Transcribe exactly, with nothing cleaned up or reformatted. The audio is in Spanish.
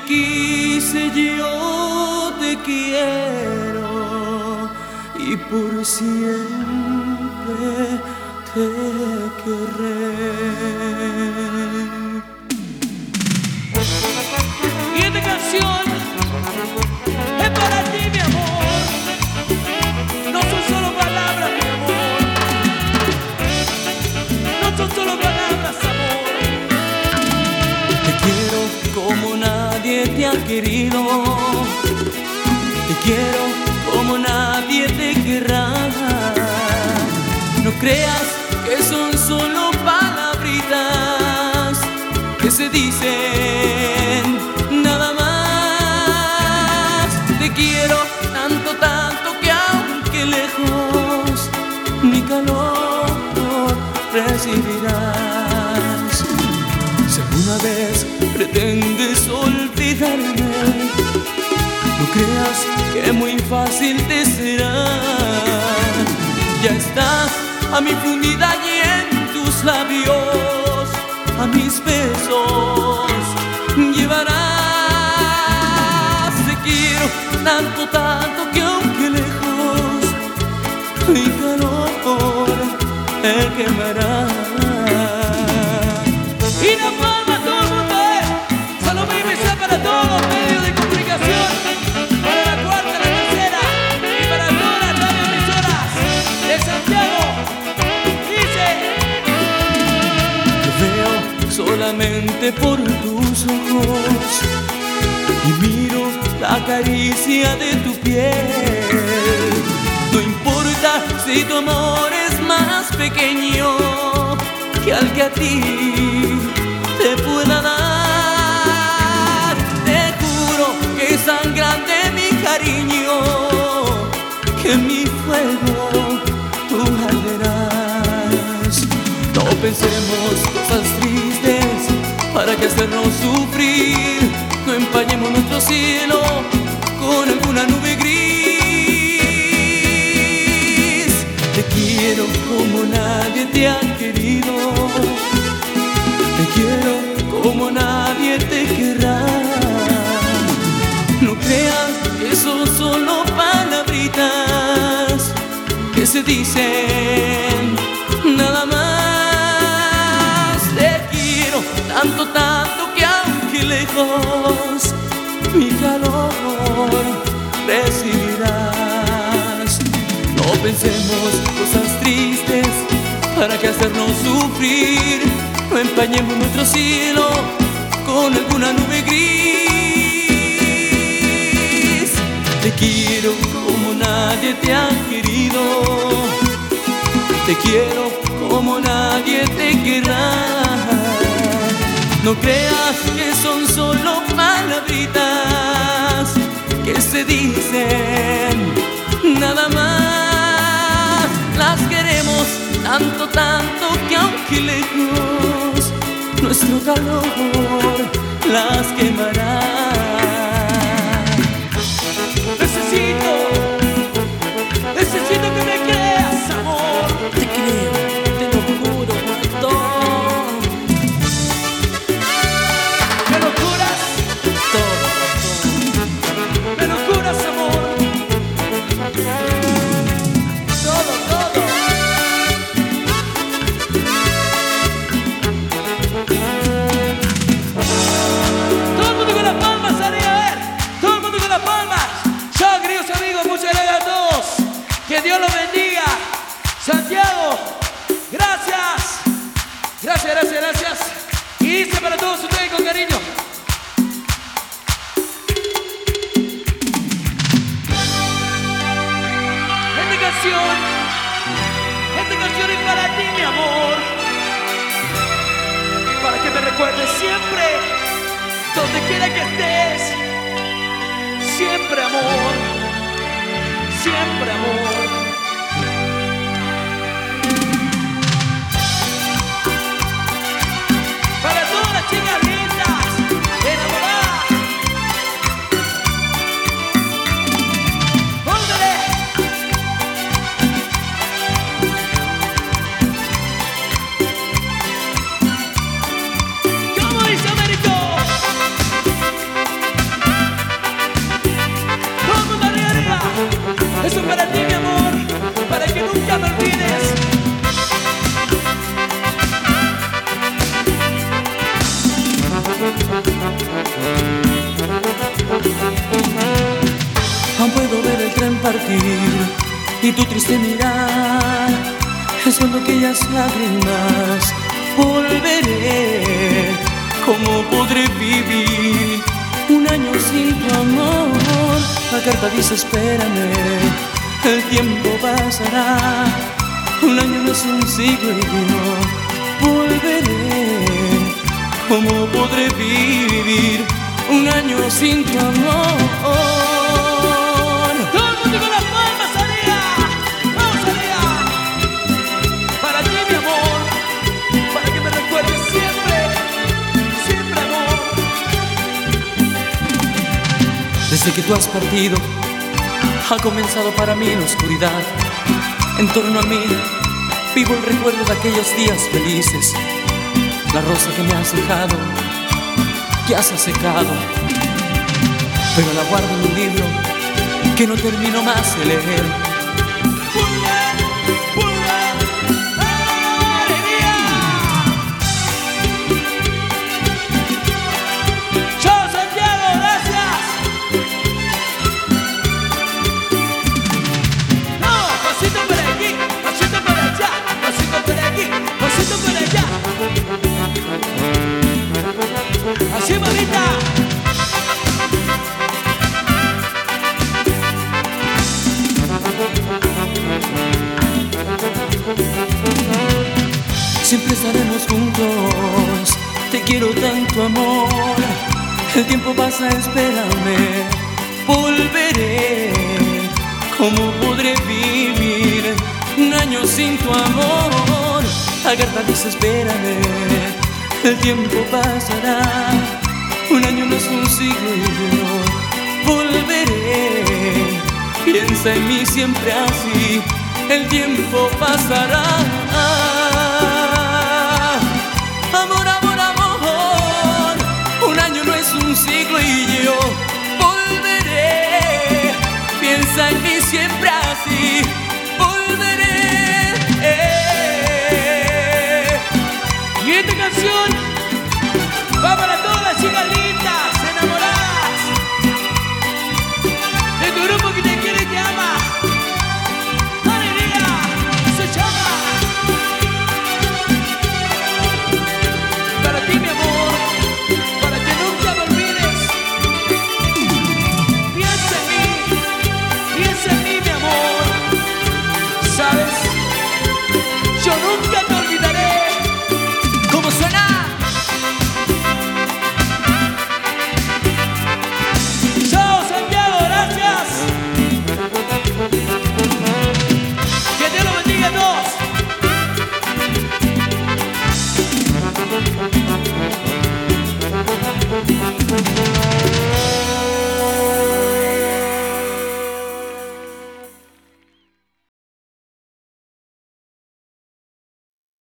quise, yo te quiero y por siempre te querré. Y esta canción es para ti, mi amor. No son solo palabras, mi amor. No son solo palabras, amor. Te quiero como nadie te ha querido. Te quiero como nadie te querrá. No creas que son solo palabritas que se dicen nada más. Te quiero tanto, tanto que aunque lejos mi calor recibirás. Si alguna vez pretendes olvidarme, no creas que muy fácil te será. Ya estás a mi fundida y en tus labios a mis besos llevarás. Te quiero tanto, tanto que aunque lejos mi calor te quemará. Y la palma todo el mundo es solo mi misa para todos los medios de comunicación, para la cuarta, la tercera y para todas las radioemisoras de Santiago. Dice: te veo solamente por tus ojos y miro la caricia de tu piel. No importa si tu amor es más pequeño que al que a ti te pueda dar. Te juro que es tan grande mi cariño que en mi fuego tú arderás. No pensemos cosas tristes para que hacernos sufrir. No empañemos nuestro cielo con alguna nube gris. Te quiero como nadie te ha querido. Te quiero como nadie te querrá. No creas que son solo palabritas que se dicen nada más. Te quiero tanto, tanto que aunque lejos mi calor recibirás. No pensemos cosas tristes para que hacernos sufrir. No empañemos nuestro cielo con alguna nube gris. Te quiero como nadie te ha querido. Te quiero como nadie te querrá. No creas que son solo palabritas que se dicen nada más. Las queremos tanto, tanto que aunque lejos nuestro calor las quemará. Necesito, necesito que me creas, amor. Te creo, te lo juro por todo. ¿Me lo juras? Todo, ¿Me lo juras, amor? Todo, todo. Todo el mundo con las palmas, sale a ver. Todo el mundo con las palmas. Chao, queridos amigos, muchas gracias a todos. Que Dios los bendiga. Santiago, gracias. Gracias, gracias, gracias. Y dice para todos ustedes con cariño. Esta canción, esta canción es para ti, mi amor. Para que me recuerdes siempre, donde quiera que estés. Siempre amor, siempre amor. Para todas las chicas lindas, enamoradas. ¡Póngale! ¿Cómo dice Américo? Aún puedo ver el tren partir y tu triste mirar, escondo aquellas lágrimas. Volveré, ¿cómo podré vivir un año sin tu amor? La carta dice espérame, el tiempo pasará. Un año no es un siglo y yo volveré. ¿Cómo podré vivir un año sin tu amor? Desde que tú has partido, ha comenzado para mí la oscuridad. En torno a mí, vivo el recuerdo de aquellos días felices. La rosa que me has dejado, ya se ha secado, pero la guardo en un libro que no termino más de leer. Así, mamita. Siempre estaremos juntos, te quiero tanto amor. El tiempo pasa, espérame, volveré. ¿Cómo podré vivir un año sin tu amor? La carta dice espérame, el tiempo pasará. Un año no es un siglo y yo volveré. Piensa en mí siempre así, el tiempo pasará.